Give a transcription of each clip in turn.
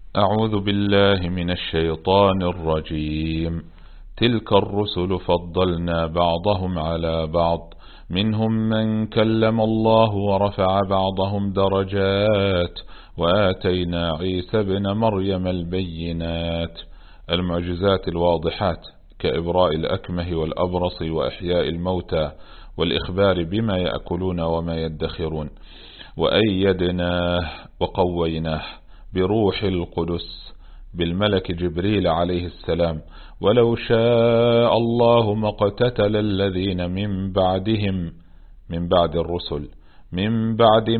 أعوذ بالله من الشيطان الرجيم. تلك الرسل فضلنا بعضهم على بعض، منهم من كلم الله ورفع بعضهم درجات، وآتينا عيسى ابن مريم البينات، المعجزات الواضحات كإبراء الأكمه والأبرص وإحياء الموتى والإخبار بما يأكلون وما يدخرون. وأيدناه وقويناه بروح القدس بالملك جبريل عليه السلام. ولو شاء الله ما اقتتل الذين من بعدهم، من بعد الرسل، من بعد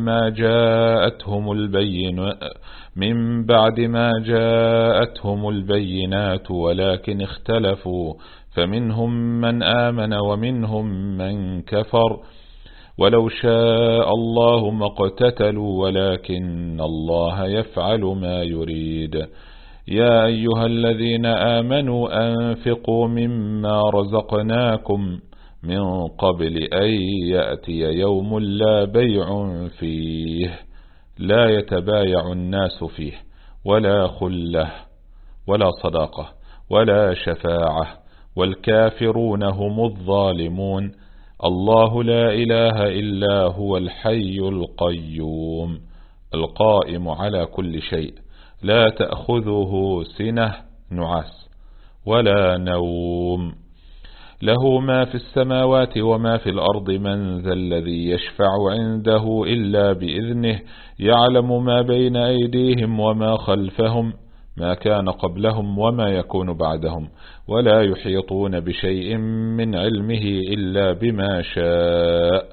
ما جاءتهم البينات ولكن اختلفوا، فمنهم من آمن ومنهم من كفر. ولو شاء الله ما اقتتلوا ولكن الله يفعل ما يريد. يا أيها الذين آمنوا أنفقوا مما رزقناكم من قبل أن يأتي يوم لا بيع فيه، لا يتبايع الناس فيه، ولا خلة ولا صداقة ولا شفاعة، والكافرون هم الظالمون. الله لا إله إلا هو الحي القيوم القائم على كل شيء، لا تأخذه سنة نعاس ولا نوم، له ما في السماوات وما في الأرض. من ذا الذي يشفع عنده إلا بإذنه، يعلم ما بين أيديهم وما خلفهم، ما كان قبلهم وما يكون بعدهم، ولا يحيطون بشيء من علمه إلا بما شاء.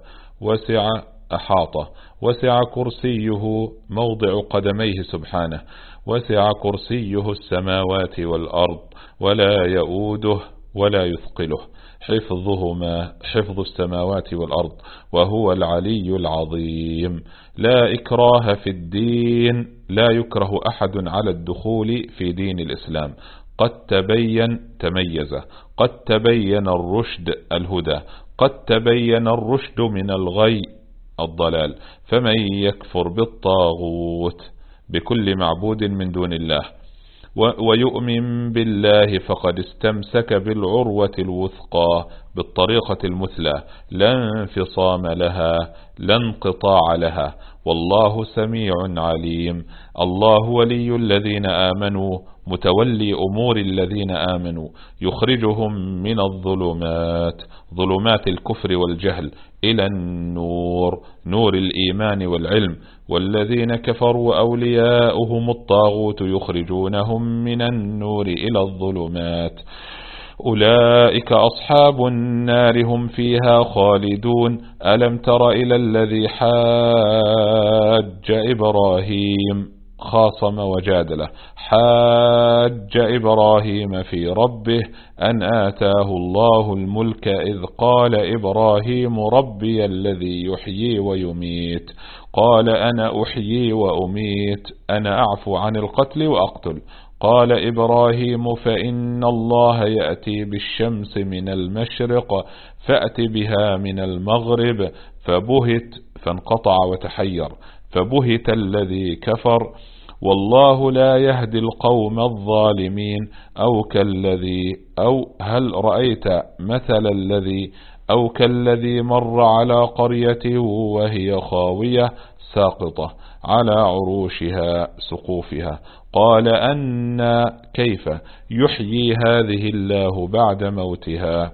وسع كرسيه موضع قدميه سبحانه، وسع كرسيه السماوات والأرض، ولا يؤوده ولا يثقله حفظهما، حفظ السماوات والأرض، وهو العلي العظيم. لا إكراه في الدين، لا يكره أحد على الدخول في دين الإسلام. قد تميز، قد تبين الرشد الهدى، قد تبين الرشد من الغي الضلال. فمن يكفر بالطاغوت بكل معبود من دون الله ويؤمن بالله فقد استمسك بالعروة الوثقى، بالطريقة المثلى، لا انفصام لها، لا انقطاع لها، والله سميع عليم. الله ولي الذين آمنوا، متولي أمور الذين آمنوا، يخرجهم من الظلمات، ظلمات الكفر والجهل، إلى النور، نور الإيمان والعلم. والذين كفروا أولياؤهم الطاغوت يخرجونهم من النور إلى الظلمات، أولئك أصحاب النار هم فيها خالدون. ألم تر إلى الذي حاج إبراهيم، خاصم وجادله، حاج إبراهيم في ربه أن آتاه الله الملك إذ قال إبراهيم ربي الذي يحيي ويميت، قال أنا أحيي وأميت، أنا أعفو عن القتل وأقتل. قال إبراهيم فإن الله يأتي بالشمس من المشرق فأت بها من المغرب، فبهت، فانقطع وتحير، فبهت الذي كفر، والله لا يهدي القوم الظالمين. أو هل رأيت مثل الذي أو كالذي مر على قرية وهي خاوية ساقطة على عروشها سقوفها، قال أن كيف يحيي هذه الله بعد موتها،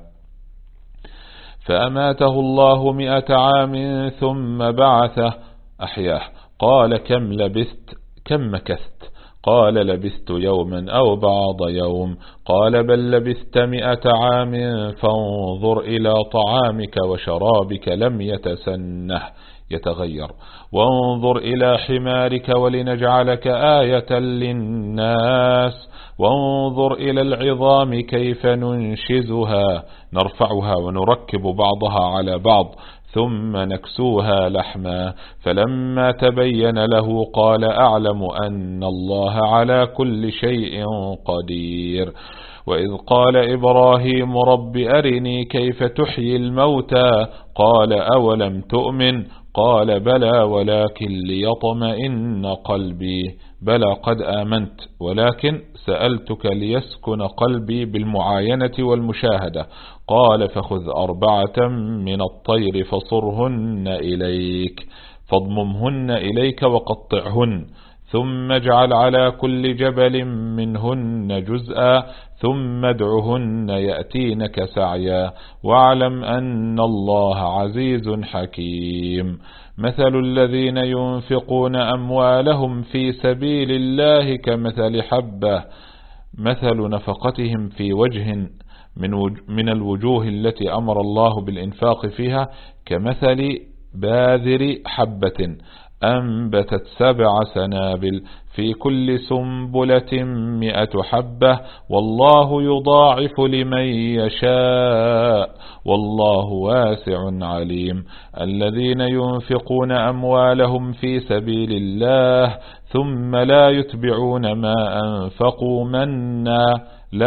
فأماته الله 100 عام ثم بعثه أحياه، قال كم لبثت، كم مكثت، قال لبثت يوما أو بعض يوم، قال بل لبثت 100 عام فانظر إلى طعامك وشرابك لم يتسنه يتغير، وانظر إلى حمارك ولنجعلك آية للناس، وانظر إلى العظام كيف ننشزها نرفعها ونركب بعضها على بعض ثم نكسوها لحما، فلما تبين له قال أعلم أن الله على كل شيء قدير. وإذ قال إبراهيم رب أرني كيف تحيي الموتى، قال أولم تؤمن، قال بلى ولكن ليطمئن قلبي. بلى قد آمنت ولكن سألتك ليسكن قلبي بالمعاينة والمشاهدة. قال فخذ 4 من الطير فصرهن إليك فاضممهن إليك وقطعهن ثم اجعل على كل جبل منهن جزءا ثم ادعهن يأتينك سعيا واعلم أن الله عزيز حكيم. مثل الذين ينفقون أموالهم في سبيل الله كمثل حبة مثل نفقتهم في وجه من الوجوه التي أمر الله بالإنفاق فيها كمثل باذر حبة أنبتت 7 سنابل في كل سنبلة 100 حبة والله يضاعف لمن يشاء والله واسع عليم. الذين ينفقون أموالهم في سبيل الله ثم لا يتبعون ما أنفقوا منا لا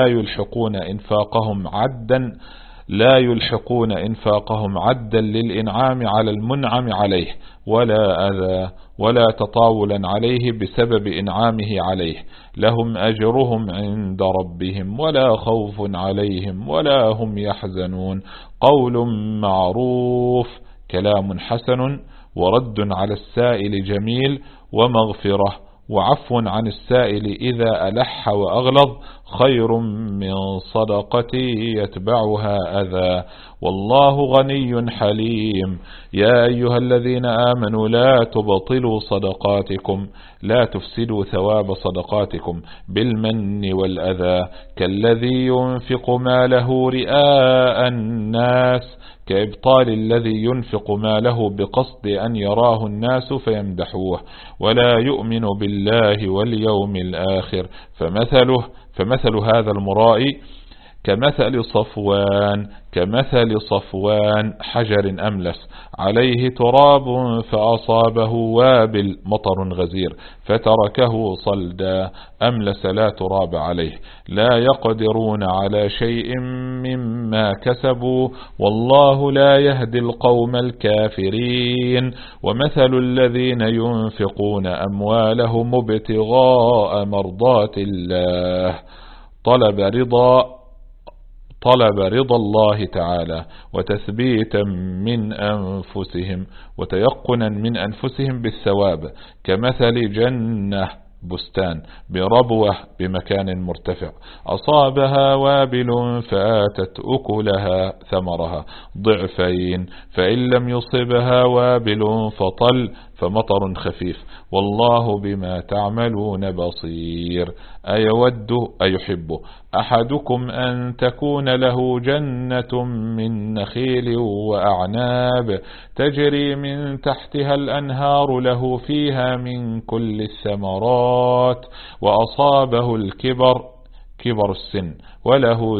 يلحقون إنفاقهم عدا للإنعام على المنعم عليه ولا أذى ولا تطاولا عليه بسبب إنعامه عليه. لهم أجرهم عند ربهم ولا خوف عليهم ولا هم يحزنون. قول معروف كلام حسن ورد على السائل جميل ومغفرة وعفو عن السائل إذا ألح وأغلظ خير من صدقة يتبعها أذى والله غني حليم. يا أيها الذين آمنوا لا تبطلوا صدقاتكم لا تفسدوا ثواب صدقاتكم بالمن والأذى كالذي ينفق ماله رئاء الناس كإبطال الذي ينفق ماله بقصد أن يراه الناس فيمدحوه ولا يؤمن بالله واليوم الآخر فمثل هذا المرائي كمثل صفوان حجر أملس عليه تراب فأصابه وابل مطر غزير فتركه صلدا أملس لا تراب عليه لا يقدرون على شيء مما كسبوا والله لا يهدي القوم الكافرين. ومثل الذين ينفقون أموالهم ابتغاء مرضات الله طلب رضا الله تعالى وتثبيتا من أنفسهم وتيقنا من أنفسهم بالثواب كمثل جنة بستان بربوة بمكان مرتفع أصابها وابل فآتت أكلها ثمرها ضعفين فإن لم يصبها وابل فطل فمطر خفيف والله بما تعملون بصير. أيحب أحدكم أن تكون له جنة من نخيل وأعناب تجري من تحتها الأنهار له فيها من كل الثمرات وأصابه الكبر كبر السن وله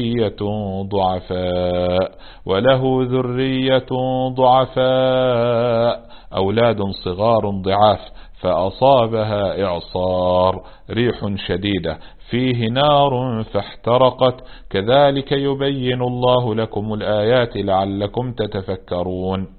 ذرية ضعفاء أولاد صغار ضعاف فأصابها إعصار ريح شديدة فيه نار فاحترقت كذلك يبين الله لكم الآيات لعلكم تتفكرون.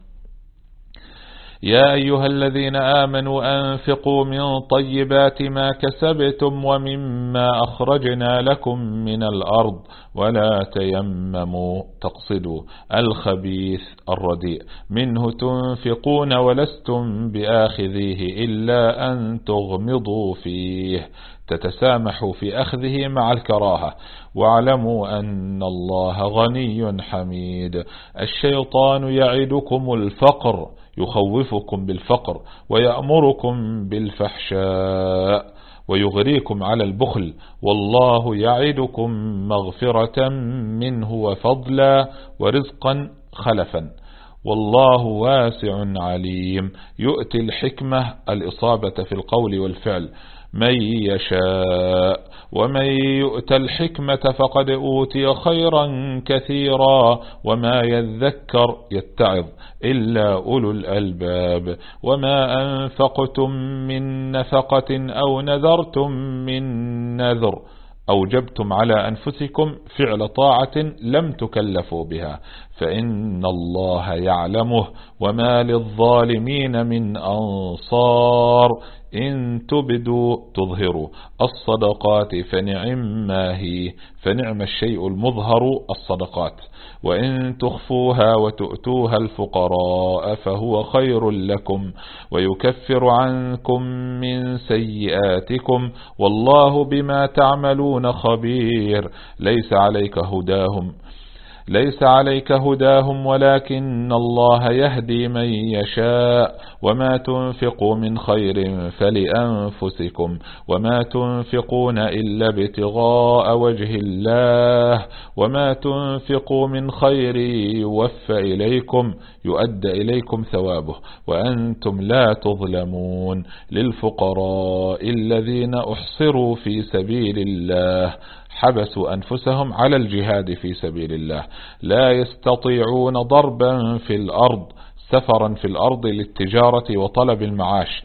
يا أيها الذين آمنوا أنفقوا من طيبات ما كسبتم ومما أخرجنا لكم من الأرض ولا تيمموا تقصدوا الخبيث الرديء منه تنفقون ولستم بآخذيه إلا أن تغمضوا فيه تتسامحوا في أخذه مع الكراهة واعلموا أن الله غني حميد. الشيطان يعدكم الفقر يخوفكم بالفقر ويأمركم بالفحشاء ويغريكم على البخل والله يعدكم مغفرة منه وفضلا ورزقا خلفا والله واسع عليم. يؤتي الحكمة الإصابة في القول والفعل من يشاء ومن يؤت الحكمة فقد أوتي خيرا كثيرا وما يذكر يتعظ إلا أولو الألباب. وما أنفقتم من نفقة أو نذرتم من نذر أوجبتم على أنفسكم فعل طاعة لم تكلفوا بها، فإن الله يعلمه، وما للظالمين من أنصار. إن تبدوا تظهروا الصدقات فنعم ما هي، فنعم الشيء المظهر الصدقات، وإن تخفوها وتؤتوها الفقراء فهو خير لكم ويكفر عنكم من سيئاتكم، والله بما تعملون خبير. ليس عليك هداهم ولكن الله يهدي من يشاء، وما تنفقوا من خير فلأنفسكم، وما تنفقون إلا ابتغاء وجه الله، وما تنفقوا من خير يؤدى إليكم ثوابه وأنتم لا تظلمون. للفقراء الذين أحصروا في سبيل الله، حبسوا أنفسهم على الجهاد في سبيل الله، لا يستطيعون ضربا في الأرض، سفرا في الأرض للتجارة وطلب المعاش،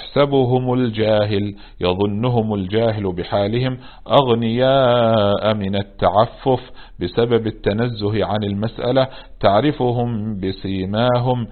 يظنهم الجاهل بحالهم أغنياء من التعفف بسبب التنزه عن المسألة، تعرفهم بسيماهم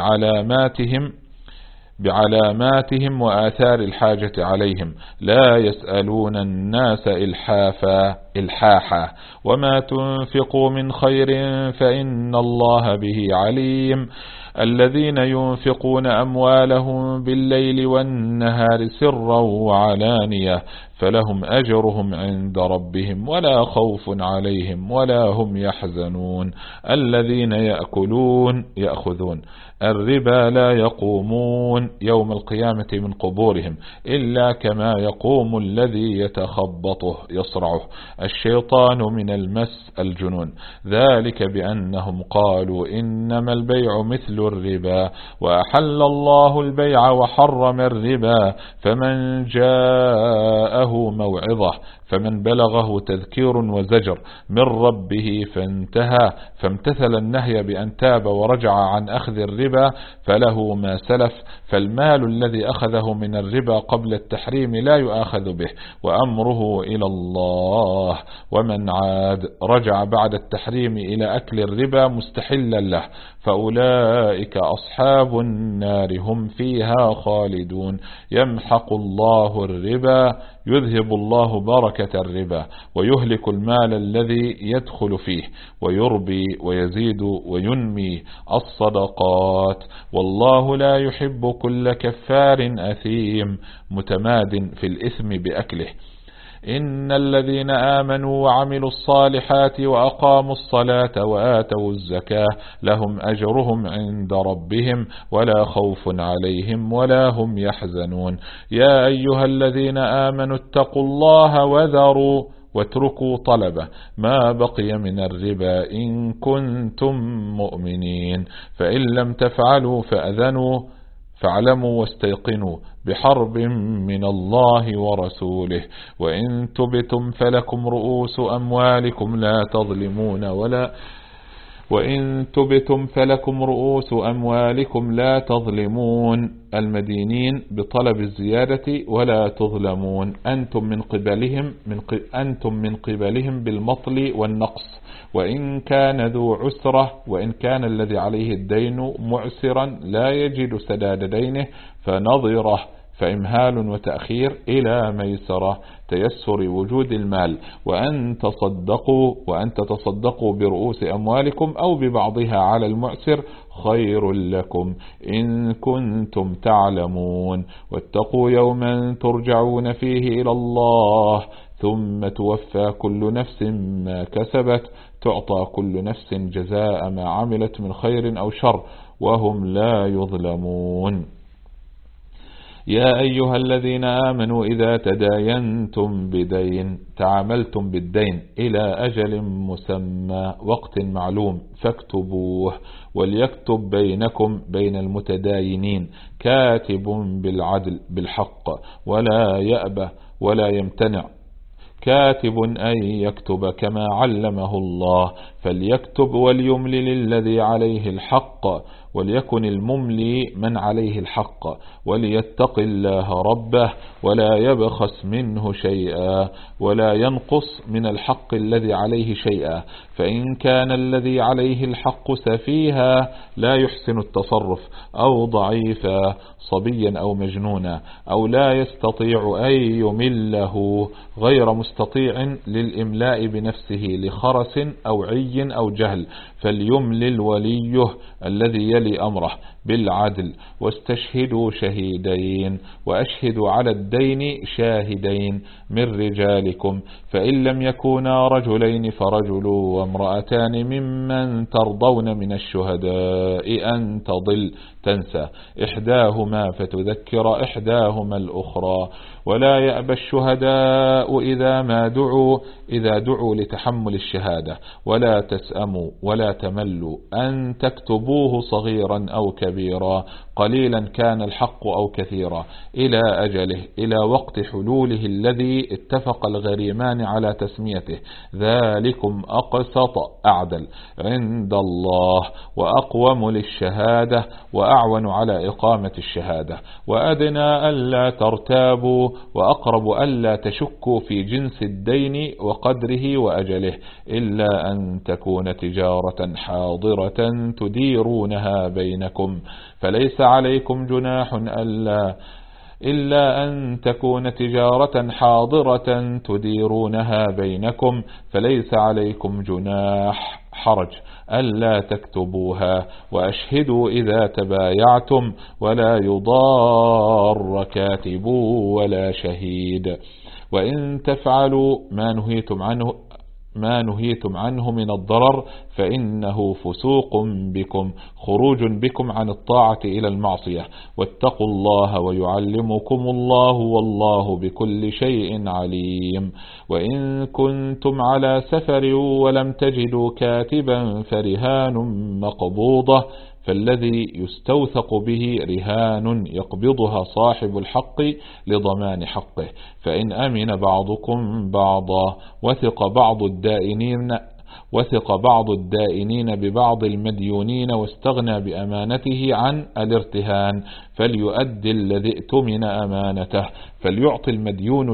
بعلاماتهم وآثار الحاجة عليهم، لا يسألون الناس إلحافا، وما تنفقوا من خير فإن الله به عليم. الذين ينفقون أموالهم بالليل والنهار سرا وعلانية فلهم أجرهم عند ربهم ولا خوف عليهم ولا هم يحزنون. الذين يأخذون الربا لا يقومون يوم القيامة من قبورهم إلا كما يقوم الذي يصرعه الشيطان من المس الجنون، ذلك بأنهم قالوا إنما البيع مثل الربا وأحل الله البيع وحرم الربا، فمن بلغه تذكير وزجر من ربه فامتثل النهي بأن تاب ورجع عن أخذ الربا فله ما سلف، فالمال الذي أخذه من الربا قبل التحريم لا يؤاخذ به وأمره إلى الله، ومن عاد رجع بعد التحريم إلى أكل الربا مستحلا له فأولئك أصحاب النار هم فيها خالدون. يمحق الله الربا، يذهب الله بركة الربا ويهلك المال الذي يدخل فيه ويربي ويزيد وينمي الصدقات، والله لا يحب كل كفار أثيم متماد في الإثم بأكله. إن الذين آمنوا وعملوا الصالحات وأقاموا الصلاة وآتوا الزكاة لهم أجرهم عند ربهم ولا خوف عليهم ولا هم يحزنون. يا أيها الذين آمنوا اتقوا الله واتركوا طلبه ما بقي من الربا إن كنتم مؤمنين، فإن لم تفعلوا فاعلموا واستيقنوا بحرب من الله ورسوله، وإن تبتم فلكم رؤوس أموالكم لا تظلمون المدينين بطلب الزيادة ولا تظلمون. أنتم من قبلهم بالمطل والنقص، وإن كان ذو عسرة، وإن كان الذي عليه الدين معسرا لا يجد سداد دينه فنظره فإمهال وتأخير إلى ميسرة تيسر وجود المال، وأن تصدقوا برؤوس أموالكم أو ببعضها على المعسر خير لكم إن كنتم تعلمون. واتقوا يوما ترجعون فيه إلى الله ثم توفى كل نفس ما كسبت، تعطى كل نفس جزاء ما عملت من خير أو شر وهم لا يظلمون. يا أيها الذين آمنوا إذا تعاملتم بالدين إلى أجل مسمى وقت معلوم فاكتبوه، وليكتب بين المتداينين كاتب بالعدل بالحق ولا يأبى ولا يمتنع، كاتب أن يكتب كما علمه الله، فليكتب وليملل الذي عليه الحق وليكن المملي من عليه الحق، وليتق الله ربه ولا يبخس منه شيئا ولا ينقص من الحق الذي عليه شيئا، فإن كان الذي عليه الحق سفيها لا يحسن التصرف أو ضعيفا صبيا أو مجنونا أو لا يستطيع أن يمله غير مستطيع للإملاء بنفسه لخرس أو عي أو جهل، فليملل وليه الذي يلي أمره بالعدل، واستشهدوا شهيدين وأشهدوا على الدين شاهدين من رجالكم، فإن لم يكونا رجلين فرجل وامرأتان ممن ترضون من الشهداء أن تضل تنسى إحداهما فتذكر إحداهما الأخرى، ولا يأبى الشهداء إذا دعوا لتحمل الشهادة، ولا تسأموا ولا تملوا أن تكتبوه صغيرا أو كبيرا قليلا كان الحق أو كثيرا إلى أجله إلى وقت حلوله الذي اتفق الغريمان على تسميته، ذلكم أقسط أعدل عند الله وأقوم للشهادة وأعون على إقامة الشهادة، وأدنى ألا ترتابوا وأقرب ألا تشكوا في جنس الدين وقدره وأجله، إلا أن تكون تجارة حاضرة تديرونها بينكم، فليس عليكم جناح إلا أن تكون تجارة حاضرة تديرونها بينكم، فليس عليكم جناح حرج ألا تكتبوها، وأشهدوا إذا تبايعتم ولا يضار كاتب ولا شهيد، وإن تفعلوا ما نهيتم عنه من الضرر فإنه فسوق بكم خروج بكم عن الطاعة إلى المعصية، واتقوا الله ويعلمكم الله والله بكل شيء عليم، وإن كنتم على سفر ولم تجدوا كاتبا فرهان مقبوضة، فالذي يستوثق به رهان يقبضها صاحب الحق لضمان حقه، فإن أمن بعضكم بعضا وثق بعض الدائنين ببعض المديونين واستغنى بأمانته عن الارتهان، فليؤدي الذي ائتمن أمانته، فليعطي المديون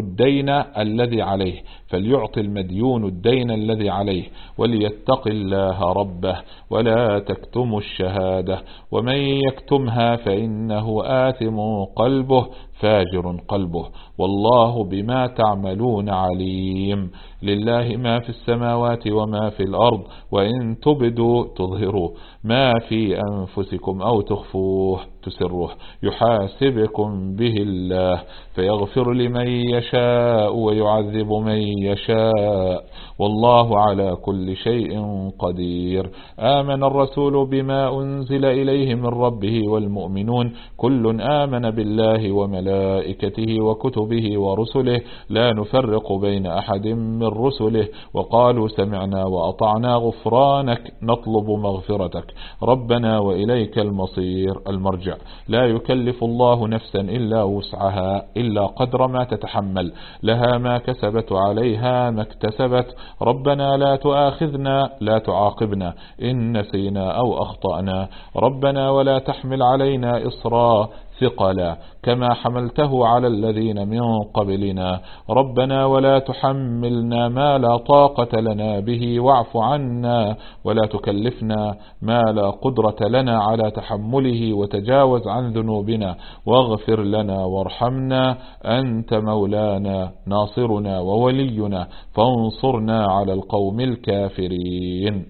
الدين الذي عليه وليتق الله ربه ولا تكتموا الشهادة، ومن يكتمها فإنه آثم قلبه فاجر قلبه، والله بما تعملون عليم، لله ما في السماوات وما في الأرض، وإن تظهروا ما في أنفسكم أو تخفوه تسروه يحاسبكم به الله، فيغفر لمن يشاء ويعذب من يشاء، والله على كل شيء قدير. آمن الرسول بما أنزل إليه من ربه والمؤمنون كل آمن بالله وملائكته وكتبه ورسله لا نفرق بين أحد من رسله، وقالوا سمعنا وأطعنا غفرانك نطلب مغفرتك ربنا وإليك المرجع، لا يكلف الله نفسا إلا وسعها إلا قدر ما تتحمل، لها ما كسبت وعليها ما اكتسبت، ربنا لا تؤاخذنا لا تعاقبنا إن نسينا أو أخطأنا، ربنا ولا تحمل علينا إصرا ثقلا كما حملته على الذين من قبلنا، ربنا ولا تحملنا ما لا طاقة لنا به واعف عنا ولا تكلفنا ما لا قدرة لنا على تحمله، وتجاوز عن ذنوبنا واغفر لنا وارحمنا أنت مولانا ناصرنا وولينا فانصرنا على القوم الكافرين.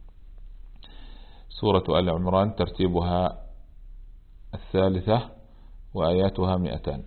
سورة آل عمران ترتيبها 3 وآياتها 200.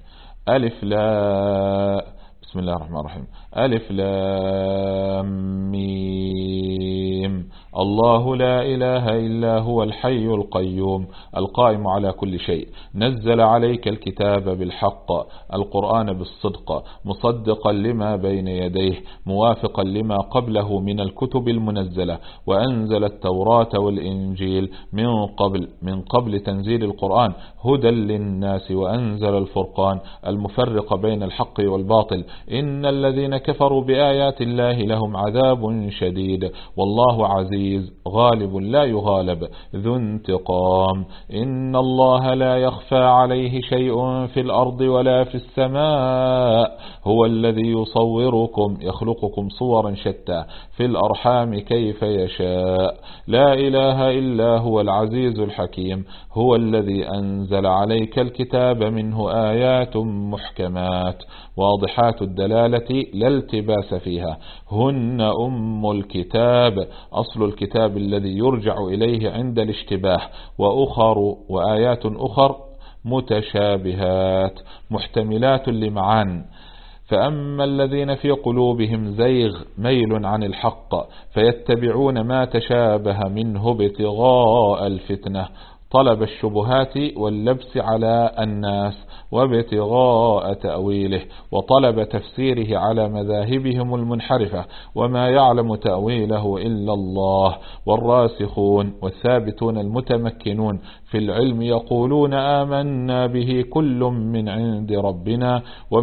بسم الله الرحمن الرحيم. ألف لام ميم الله لا إله إلا هو الحي القيوم القائم على كل شيء، نزل عليك الكتاب بالحق القرآن بالصدق مصدقا لما بين يديه موافقا لما قبله من الكتب المنزلة، وأنزل التوراة والإنجيل من قبل تنزيل القرآن هدى للناس، وأنزل الفرقان المفرق بين الحق والباطل، إن الذين كفروا بآيات الله لهم عذاب شديد والله عزيز عزيز غالب لا يغالب ذو انتقام. إن الله لا يخفى عليه شيء في الأرض ولا في السماء. هو الذي يصوركم يخلقكم صورا شتى في الأرحام كيف يشاء. لا إله إلا هو العزيز الحكيم. هو الذي أنزل عليك الكتاب منه آيات محكمات واضحات الدلالة لا التباس فيها هن أم الكتاب أصل الكتاب الذي يرجع إليه عند الاشتباه وآيات أخر متشابهات محتملات لمعان. فأما الذين في قلوبهم زيغ ميل عن الحق فيتبعون ما تشابه منه ابتغاء الفتنة طلب الشبهات واللبس على الناس وابتغاء تأويله وطلب تفسيره على مذاهبهم المنحرفة وما يعلم تأويله إلا الله. والراسخون والثابتون المتمكنون في العلم يقولون آمنا به كل من عند ربنا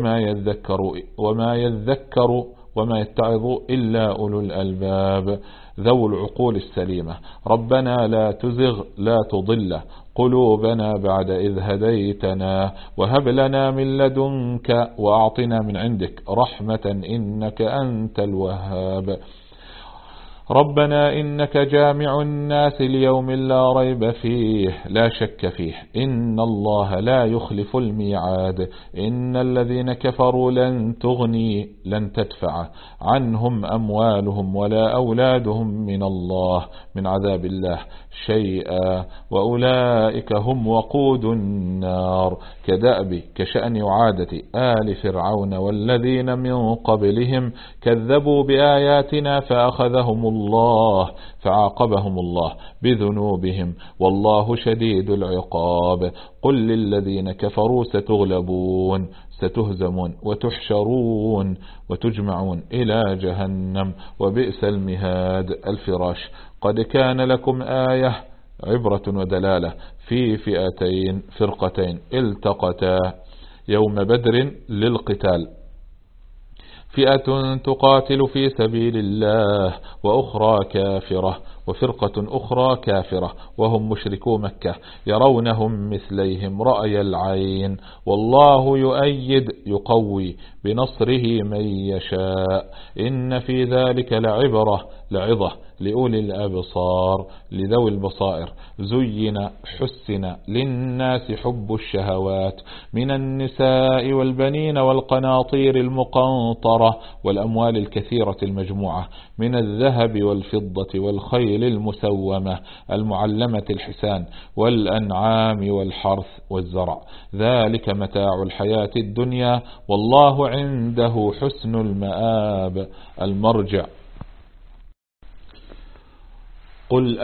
وما يتعظ إلا أولو الألباب ذو العقول السليمة. ربنا لا تزغ لا تضل قلوبنا بعد إذ هديتنا وهب لنا من لدنك وأعطنا من عندك رحمة إنك أنت الوهاب. ربنا إنك جامع الناس ليوم لا ريب فيه لا شك فيه إن الله لا يخلف الميعاد. إن الذين كفروا لن تدفع عنهم أموالهم ولا أولادهم من عذاب الله شيئا وأولئك هم وقود النار. كشأن عادة آل فرعون والذين من قبلهم كذبوا بآياتنا فعاقبهم الله بذنوبهم والله شديد العقاب. قل للذين كفروا ستغلبون ستهزمون وتحشرون وتجمعون إلى جهنم وبئس المهاد. الفراش. قد كان لكم آية عبرة ودلالة في فرقتين التقتا يوم بدر للقتال فئة تقاتل في سبيل الله وفرقة أخرى كافرة وهم مشركو مكة يرونهم مثليهم رأي العين والله يقوي بنصره من يشاء. إن في ذلك لعظة لأولي الأبصار لذوي البصائر. حسن للناس حب الشهوات من النساء والبنين والقناطير المقنطرة والأموال الكثيرة المجموعة من الذهب والفضة والخيل المسومة المعلمة الحسان والأنعام والحرث والزرع ذلك متاع الحياة الدنيا والله عنده حسن المآب المرجع. قل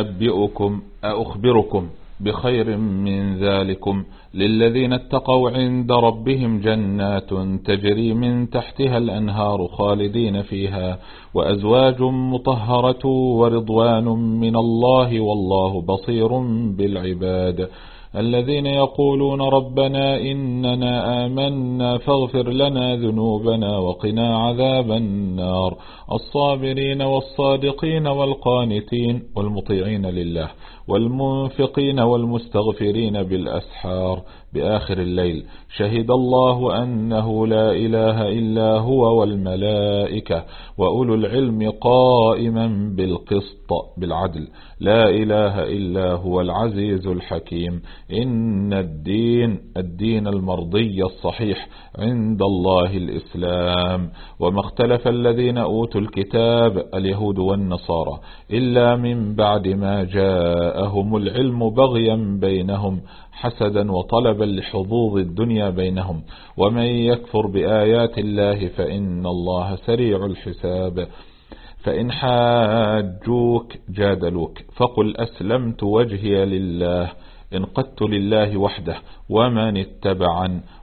أخبركم بخير من ذلكم للذين اتقوا عند ربهم جنات تجري من تحتها الأنهار خالدين فيها وأزواج مطهرة ورضوان من الله والله بصير بالعباد. الذين يقولون ربنا إننا آمنا فاغفر لنا ذنوبنا وقنا عذاب النار. الصابرين والصادقين والقانتين والمطيعين لله والمنفقين والمستغفرين بالأسحار بآخر الليل. شهد الله أنه لا إله إلا هو والملائكة وأولو العلم قائما بالقسط بالعدل. لا إله إلا هو العزيز الحكيم. إن الدين المرضي الصحيح عند الله الإسلام. وما اختلف الذين أوتوا الكتاب اليهود والنصارى إلا من بعد ما جاءهم العلم بغيا بينهم حسدا وطلبا لحظوظ الدنيا بينهم. ومن يكفر بآيات الله فإن الله سريع الحساب. فإن حاجوك جادلوك فقل أسلمت وجهي لله انقدت لله وحده ومن اتبعن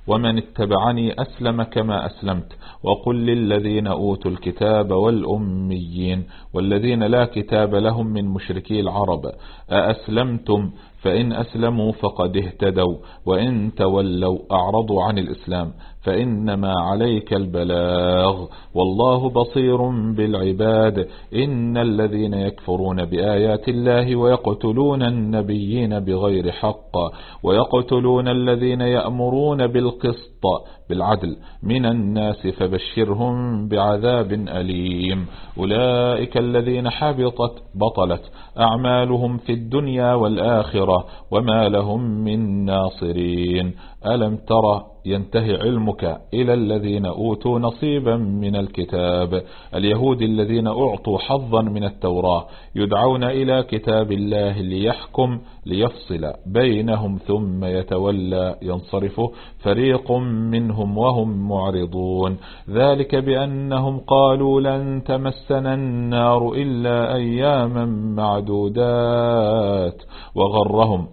ومن اتبعني أسلم كما أسلمت. وقل للذين أوتوا الكتاب والأميين والذين لا كتاب لهم من مشركي العرب أأسلمتم؟ فإن أسلموا فقد اهتدوا، وإن تولوا أعرضوا عن الإسلام فإنما عليك البلاغ، والله بصير بالعباد. إن الذين يكفرون بآيات الله ويقتلون النبيين بغير حق ويقتلون الذين يأمرون بالقسط بالعدل من الناس فبشرهم بعذاب أليم. أولئك الذين بطلت أعمالهم في الدنيا والآخرة وما لهم من ناصرين. ألم تر ينتهي علمك إلى الذين أوتوا نصيبا من الكتاب، اليهود الذين أعطوا حظا من التوراة، يدعون إلى كتاب الله ليحكم ليفصل بينهم ثم يتولى ينصرف فريق منهم وهم معرضون. ذلك بأنهم قالوا لن تمسنا النار إلا أياما معدودات وغرهم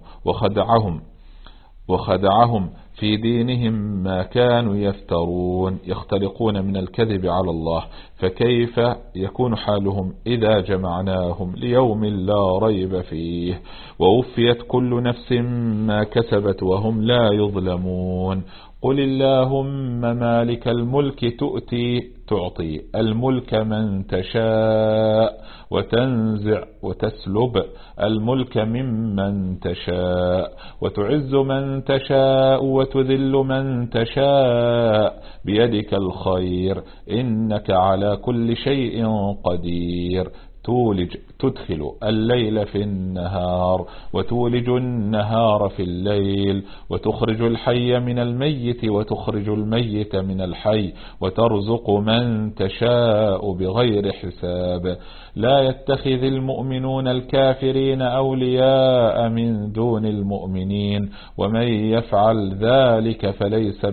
وخدعهم في دينهم ما كانوا يفترون، يختلقون من الكذب على الله. فكيف يكون حالهم إذا جمعناهم ليوم لا ريب فيه ووفيت كل نفس ما كسبت وهم لا يظلمون. قل اللهم مالك الملك تعطي الملك من تشاء وتنزع وتسلب الملك ممن تشاء وتعز من تشاء وتذل من تشاء بيدك الخير إنك على كل شيء قدير. تدخل الليل في النهار وتولج النهار في الليل وتخرج الحي من الميت وتخرج الميت من الحي وترزق من تشاء بغير حساب. لا يتخذ المؤمنون الكافرين أولياء من دون المؤمنين ومن يفعل ذلك فليس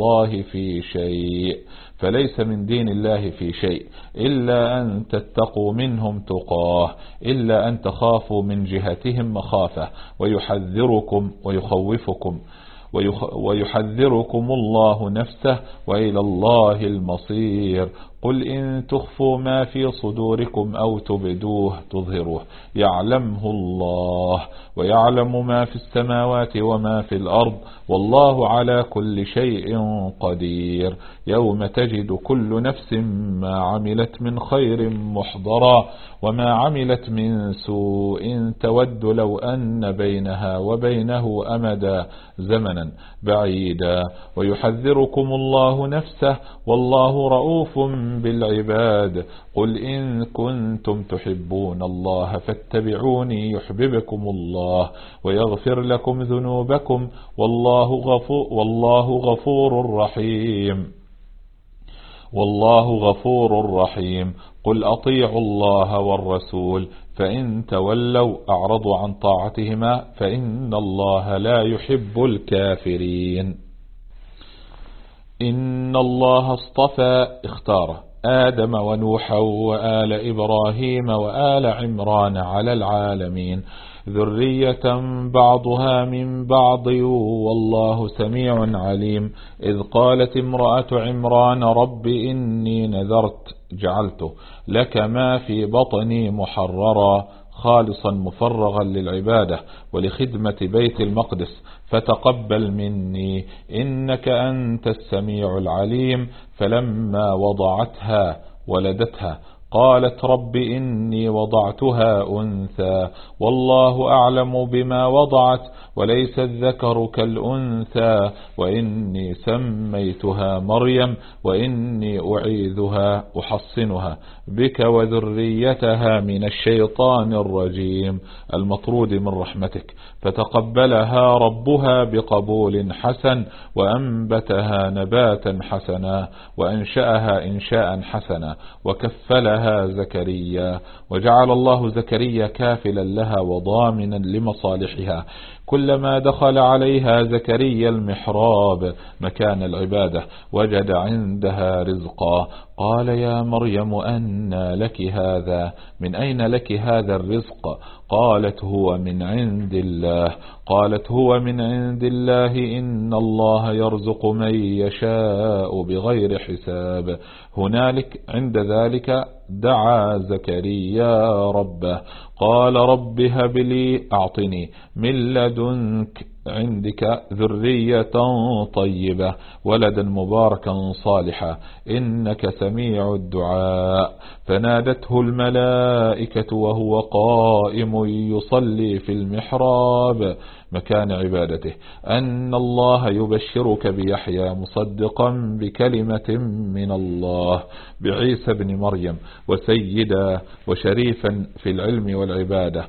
من دين الله في شيء إلا أن تتقوا منهم تقاه، إلا أن تخافوا من جهتهم مخافة ويحذركم الله نفسه وإلى الله المصير. قل إن تخفوا ما في صدوركم أو تبدوه تظهروه يعلمه الله ويعلم ما في السماوات وما في الأرض والله على كل شيء قدير. يوم تجد كل نفس ما عملت من خير محضرا وما عملت من سوء تود لو أن بينها وبينه أمدا زمنا بعيدا. ويحذركم الله نفسه والله رؤوف بالعباد. قل إن كنتم تحبون الله فاتبعوني يحببكم الله ويغفر لكم ذنوبكم والله غفور رحيم. قل أطيعوا الله والرسول فإن تولوا أعرضوا عن طاعتهما فإن الله لا يحب الكافرين. إن الله اختار آدم ونوحا وآل إبراهيم وآل عمران على العالمين ذرية بعضها من بعض والله سميع عليم. إذ قالت امرأة عمران رب إني جعلته لك ما في بطني محررا خالصا مفرغا للعبادة ولخدمة بيت المقدس فتقبل مني إنك أنت السميع العليم. فلما ولدتها قالت رب إني وضعتها أنثى والله أعلم بما وضعت وليس الذكر كالأنثى وإني سميتها مريم وإني أعيذها أحصنها بك وذريتها من الشيطان الرجيم المطرود من رحمتك. فتقبلها ربها بقبول حسن وأنبتها نباتا حسنا وأنشأها إنشاء حسنا وكفلها زكريا وجعل الله زكريا كافلا لها وضامنا لمصالحها كلما دخل عليها زكريا المحراب مكان العبادة وجد عندها رزقا. قال يا مريم أنى لك هذا؟ من أين لك هذا الرزق؟ قالت هو من عند الله. قالت هو من عند الله إن الله يرزق من يشاء بغير حساب. هنالك عند ذلك دعا زكريا ربه قال رب هب لي أعطني من لدنك عندك ذرية طيبة ولدا مباركا صالحا إنك سميع الدعاء. فنادته الملائكة وهو قائم يصلي في المحراب مكان عبادته أن الله يبشرك بيحيى مصدقا بكلمة من الله بعيسى بن مريم وسيدا وشريفا في العلم والعبادة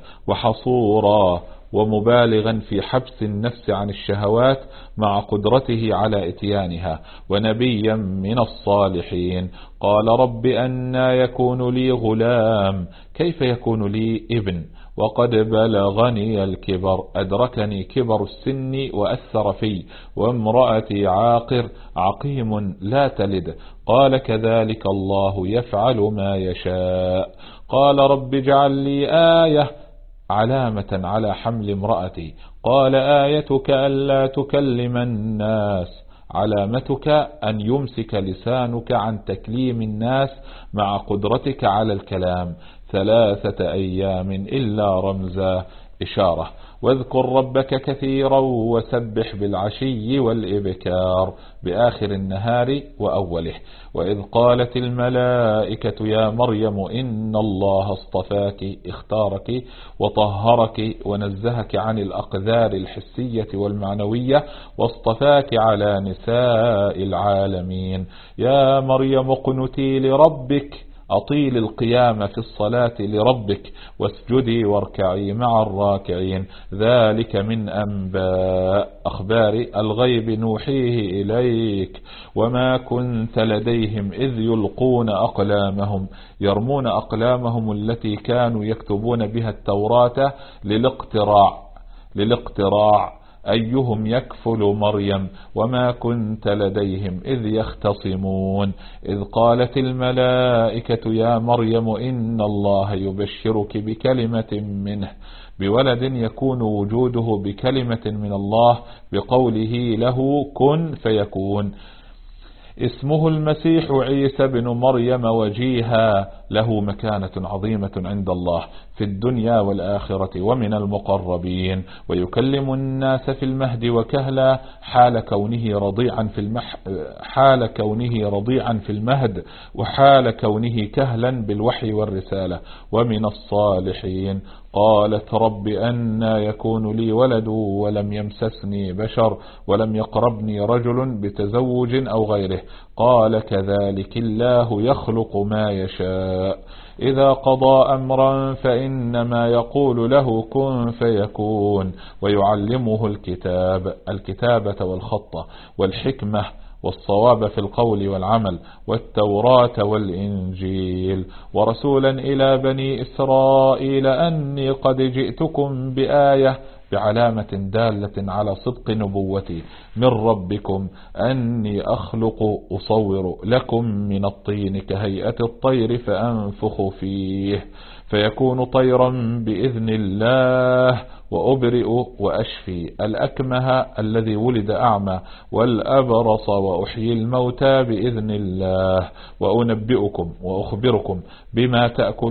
وحصورا ومبالغا في حبس النفس عن الشهوات مع قدرته على اتيانها ونبيا من الصالحين. قال رب أنى يكون لي غلام كيف يكون لي ابن وقد بلغني الكبر أدركني كبر السن وأثر في وامرأتي عاقر عقيم لا تلد. قال كذلك الله يفعل ما يشاء. قال رب اجعل لي آية علامة على حمل امرأتي. قال آيتك ألا تكلم الناس. علامتك أن يمسك لسانك عن تكليم الناس مع قدرتك على الكلام 3 أيام إلا رمزا إشارة. واذكر ربك كثيرا وسبح بالعشي والإبكار بآخر النهار وأوله. وإذ قالت الملائكة يا مريم إن الله اصطفاك اختارك وطهرك ونزهك عن الأقدار الحسية والمعنوية واصطفاك على نساء العالمين. يا مريم اقنتي لربك أطيل القيام في الصلاة لربك واسجدي واركعي مع الراكعين. ذلك من أنباء أخبار الغيب نوحيه إليك وما كنت لديهم إذ يلقون أقلامهم يرمون أقلامهم التي كانوا يكتبون بها التوراة للاقتراع أيهم يكفل مريم وما كنت لديهم إذ يختصمون. إذ قالت الملائكة يا مريم إن الله يبشرك بكلمة منه بولد يكون وجوده بكلمة من الله بقوله له كن فيكون. اسمه المسيح عيسى بن مريم وجيها له مكانة عظيمة عند الله في الدنيا والآخرة ومن المقربين ويكلم الناس في المهد وكهلا حال كونه رضيعا في المهد وحال كونه كهلا بالوحي والرسالة ومن الصالحين. قالت رب أنى يكون لي ولد ولم يمسسني بشر ولم يقربني رجل بتزوج أو غيره. قال كذلك الله يخلق ما يشاء إذا قضى أمرا فإنما يقول له كن فيكون. ويعلمه الكتابة والخط والحكمة والصواب في القول والعمل والتوراة والإنجيل ورسولا إلى بني إسرائيل أني قد جئتكم بآية بعلامة دالة على صدق نبوتي من ربكم أني أصور لكم من الطين كهيئة الطير فأنفخ فيه فيكون طيرا بإذن الله وأبرئ وأشفي الأكمه الذي ولد أعمى والأبرص وأحيي الموتى بإذن الله وأنبئكم وأخبركم بما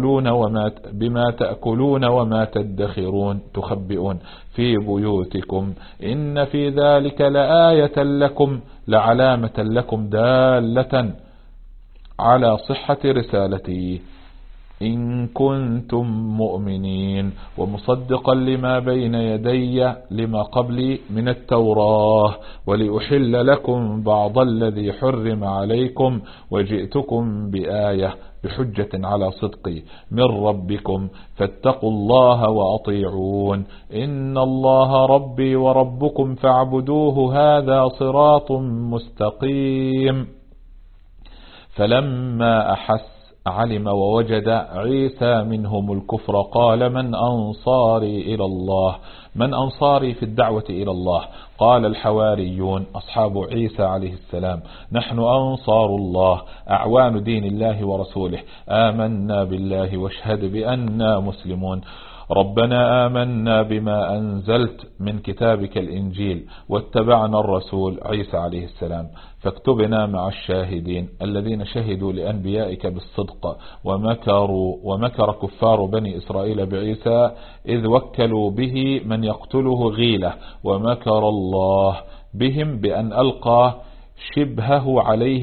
تأكلون وما تخبئون في بيوتكم إن في ذلك لآية لكم لعلامة لكم دالة على صحة رسالتي إن كنتم مؤمنين ومصدقا لما بين يدي لما قبلي من التوراة ولأحل لكم بعض الذي حرم عليكم وجئتكم بآية بحجة على صدقي من ربكم فاتقوا الله وأطيعون إن الله ربي وربكم فاعبدوه هذا صراط مستقيم. فلما أحس علم ووجد عيسى منهم الكفر قال من أنصاري إلى الله؟ من أنصاري في الدعوة إلى الله؟ قال الحواريون أصحاب عيسى عليه السلام نحن أنصار الله أعوان دين الله ورسوله آمنا بالله واشهد بأننا مسلمون. ربنا آمنا بما أنزلت من كتابك الإنجيل واتبعنا الرسول عيسى عليه السلام فاكتبنا مع الشاهدين الذين شهدوا لأنبيائك بالصدق ومكر كفار بني إسرائيل بعيسى إذ وكلوا به من يقتله غيلة ومكر الله بهم بأن ألقى شبهه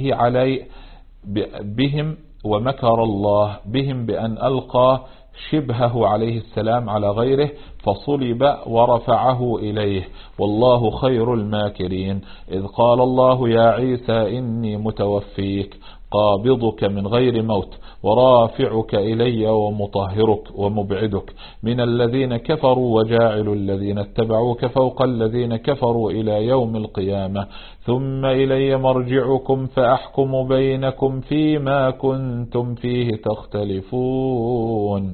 ومكر الله بهم بأن ألقى شبهه عليه السلام على غيره فصلب ورفعه إليه والله خير الماكرين. إذ قال الله يا عيسى إني متوفيك قابضك من غير موت ورافعك إلي ومطهرك ومبعدك من الذين كفروا وجاعل الذين اتبعوك فوق الذين كفروا إلى يوم القيامة ثم إلي مرجعكم فأحكم بينكم فيما كنتم فيه تختلفون.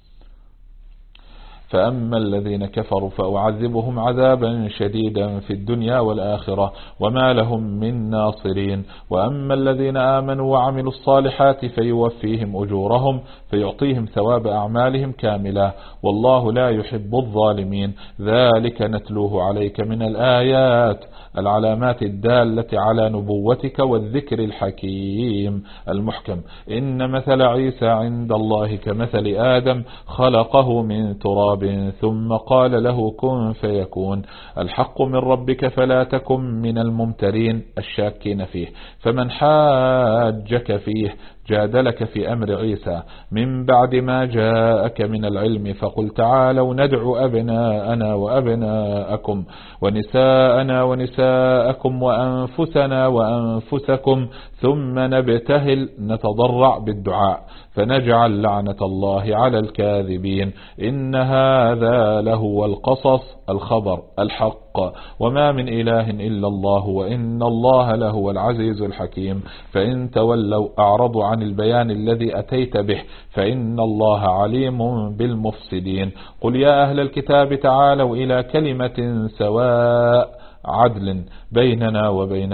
فأما الذين كفروا فأعذبهم عذابا شديدا في الدنيا والآخرة وما لهم من ناصرين. وأما الذين آمنوا وعملوا الصالحات فيوفيهم أجورهم فيعطيهم ثواب أعمالهم كاملا والله لا يحب الظالمين. ذلك نتلوه عليك من الآيات العلامات الدالة على نبوتك والذكر الحكيم المحكم. إن مثل عيسى عند الله كمثل آدم خلقه من تراب ثم قال له كن فيكون. الحق من ربك فلا تكن من الممترين الشاكين فيه. فمن حاجك فيه جادلك في أمر عيسى من بعد ما جاءك من العلم فقل تعالوا ندعو أبناءنا وأبناءكم ونساءنا ونساءكم وأنفسنا وأنفسكم ثم نبتهل نتضرع بالدعاء فنجعل لعنة الله على الكاذبين. إن هذا لهو القصص الخبر الحق وما من إله إلا الله وإن الله لهو العزيز الحكيم. فإن تولوا أعرضوا عن البيان الذي أتيت به فإن الله عليم بالمفسدين. قل يا أهل الكتاب تعالوا إلى كلمة سواء عدل بيننا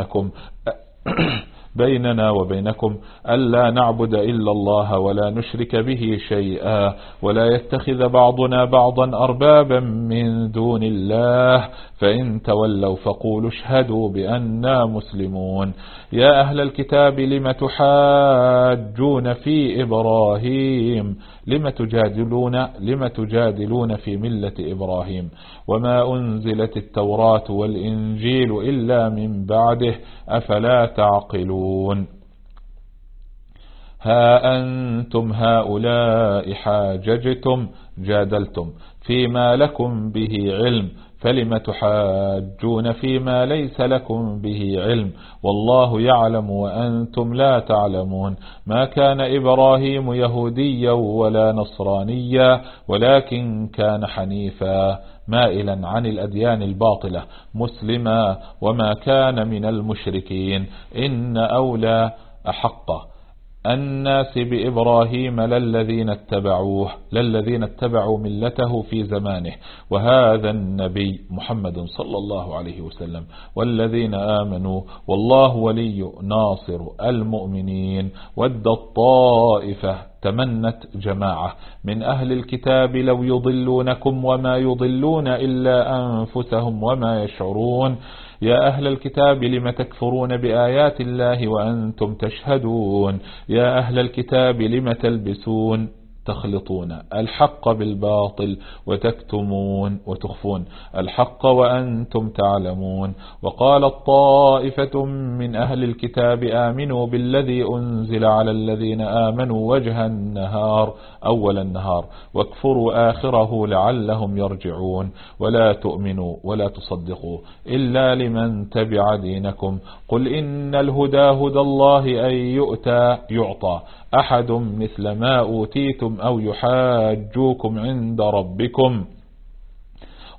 وبينكم ألا نعبد إلا الله ولا نشرك به شيئا ولا يتخذ بعضنا بعضا أربابا من دون الله فإن تولوا فقولوا اشهدوا بأننا مسلمون. يا أهل الكتاب لم تحاجون في إبراهيم لم تجادلون في ملة إبراهيم وما أنزلت التوراة والإنجيل إلا من بعده أفلا تعقلون. ها أنتم هؤلاء حاججتم جادلتم فيما لكم به علم فلم تحاجون فيما ليس لكم به علم والله يعلم وأنتم لا تعلمون. ما كان إبراهيم يهوديا ولا نصرانيا ولكن كان حنيفا مائلا عن الأديان الباطلة مسلما وما كان من المشركين. إن أولى أحق الناس بإبراهيم للذين اتبعوا ملته في زمانه وهذا النبي محمد صلى الله عليه وسلم والذين آمنوا والله ولي ناصر المؤمنين. ود الطائفة تمنت جماعة من أهل الكتاب لو يضلونكم وما يضلون إلا أنفسهم وما يشعرون. يا أهل الكتاب لم تكفرون بآيات الله وأنتم تشهدون. يا أهل الكتاب لم تخلطون الحق بالباطل وتخفون الحق وأنتم تعلمون. وقالت طائفة من أهل الكتاب آمنوا بالذي أنزل على الذين آمنوا وجه النهار أول النهار واكفروا آخره لعلهم يرجعون. ولا تؤمنوا ولا تصدقوا إلا لمن تبع دينكم. قل إن الهدى هدى الله أن يعطى أحد مثل ما أوتيتم أو يحاجوكم عند ربكم.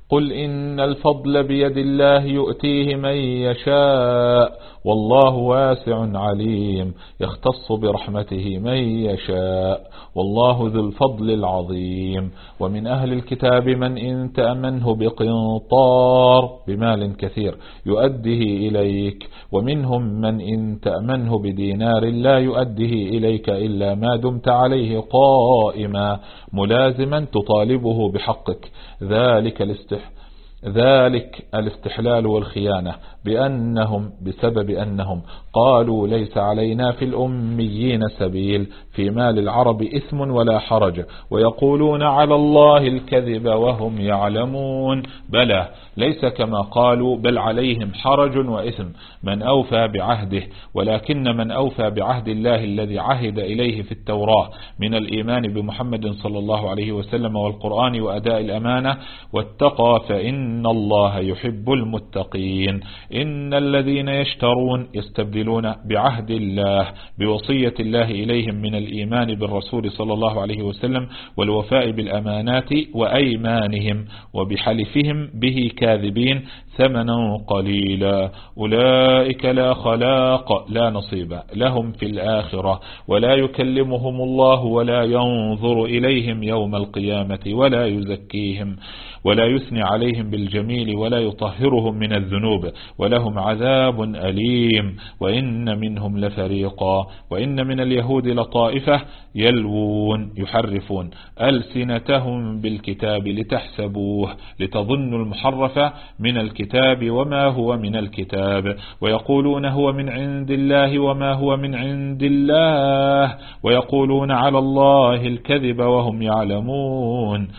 قل إن الفضل بيد الله يؤتيه من يشاء والله واسع عليم يختص برحمته من يشاء والله ذو الفضل العظيم. ومن أهل الكتاب من إن تأمنه بقنطار بمال كثير يؤديه إليك ومنهم من إن تأمنه بدينار لا يؤديه إليك إلا ما دمت عليه قائما ملازما تطالبه بحقك. ذلك الاستحلال والخيانة بسبب أنهم قالوا ليس علينا في الأميين سبيل في مال العرب إثم ولا حرج ويقولون على الله الكذب وهم يعلمون. بلى ليس كما قالوا بل عليهم حرج وإثم من أوفى بعهده ولكن من أوفى بعهد الله الذي عهد إليه في التوراة من الإيمان بمحمد صلى الله عليه وسلم والقرآن وأداء الأمانة واتقى فإن الله يحب المتقين. إن الذين يستبدلون بعهد الله بوصية الله إليهم من الإيمان بالرسول صلى الله عليه وسلم والوفاء بالأمانات وأيمانهم وبحلفهم به كاذبين ثمنا قليلا أولئك لا خلاق لا نصيب لهم في الآخرة ولا يكلمهم الله ولا ينظر إليهم يوم القيامة ولا يزكيهم ولا يثني عليهم بالجميل ولا يطهرهم من الذنوب ولهم عذاب أليم. وإن منهم لفريقا وإن من اليهود لطائفة يلوون يحرفون ألسنتهم بالكتاب لتحسبوه لتظنوا المحرف من الكتاب وما هو من الكتاب ويقولون هو من عند الله وما هو من عند الله ويقولون على الله الكذب وهم يعلمون.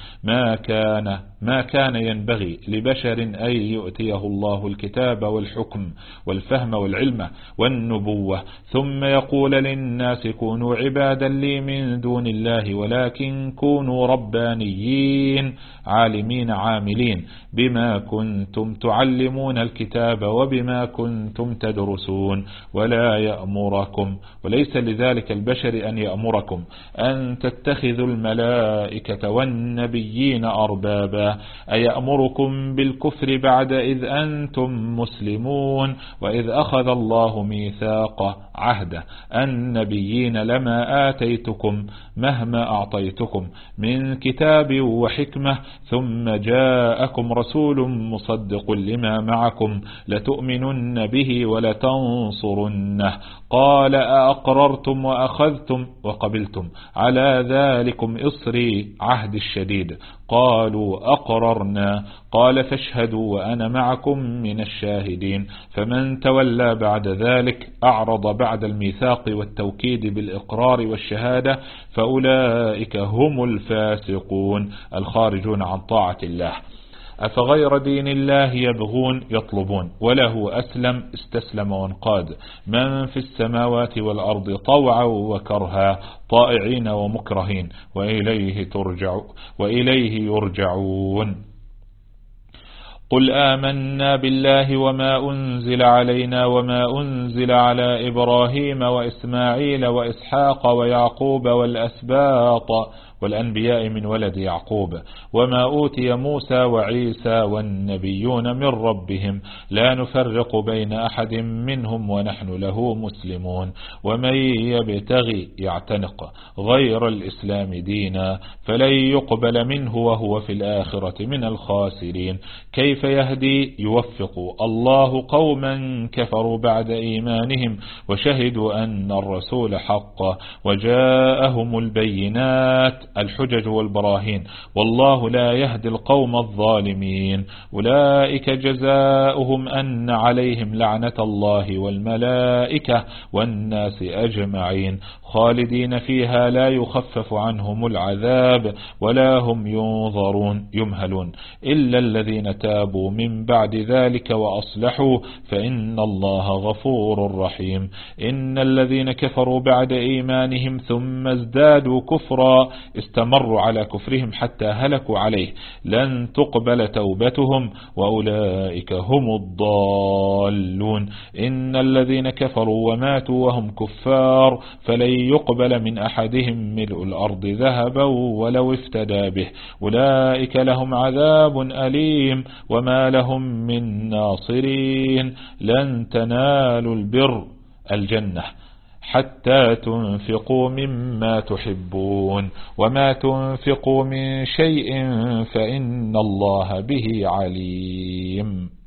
ما كان ينبغي لبشر أن يؤتيه الله الكتاب والحكم والفهم والعلم والنبوة ثم يقول للناس كونوا عبادا لي من دون الله ولكن كونوا ربانيين عالمين عاملين بما كنتم تعلمون الكتاب وبما كنتم تدرسون ولا يأمركم وليس لذلك البشر أن يأمركم أن تتخذوا الملائكة والنبيين أربابا أيأمركم بالكفر بعد إذ أنتم مسلمون وإذ أخذ الله ميثاق عهد النبيين لما آتيتكم مهما أعطيتكم من كتاب وحكمة ثم جاءكم رسول مصدق لما معكم لتؤمنن به ولتنصرنه قال أأقررتم وأخذتم وقبلتم على ذلكم إصري عهد الشديد قالوا أقررنا قال فاشهدوا وأنا معكم من الشاهدين. فمن تولى بعد ذلك أعرض بعد الميثاق والتوكيد بالإقرار والشهادة فأولئك هم الفاسقون الخارجون عن طاعة الله. أفغير دين الله يبغون يطلبون وله أسلم استسلم وانقاد من في السماوات والأرض طوعا وكرها طائعين ومكرهين وإليه يرجعون. قل آمنا بالله وما أنزل علينا وما أنزل على إبراهيم وإسماعيل وإسحاق ويعقوب والأسباط والأنبياء من ولد يعقوب وما أوتي موسى وعيسى والنبيون من ربهم لا نفرق بين أحد منهم ونحن له مسلمون. ومن يبتغي يعتنق غير الإسلام دينا فلن يقبل منه وهو في الآخرة من الخاسرين. كيف يهدي يوفق الله قوما كفروا بعد إيمانهم وشهدوا أن الرسول حق وجاءهم البينات الحجج والبراهين والله لا يهدي القوم الظالمين. أولئك جزاؤهم أن عليهم لعنة الله والملائكة والناس أجمعين خالدين فيها لا يخفف عنهم العذاب ولا هم يمهلون إلا الذين تابوا من بعد ذلك وأصلحوا فإن الله غفور رحيم. إن الذين كفروا بعد إيمانهم ثم ازدادوا كفرا استمروا على كفرهم حتى هلكوا عليه لن تقبل توبتهم وأولئك هم الضالون. إن الذين كفروا وماتوا وهم كفار فلن يقبل من أحدهم ملء الأرض ذهبا ولو افتدى به أولئك لهم عذاب أليم وما لهم من ناصرين. لن تنالوا البر الجنة حتى تنفقوا مما تحبون وما تنفقوا من شيء فإن الله به عليم.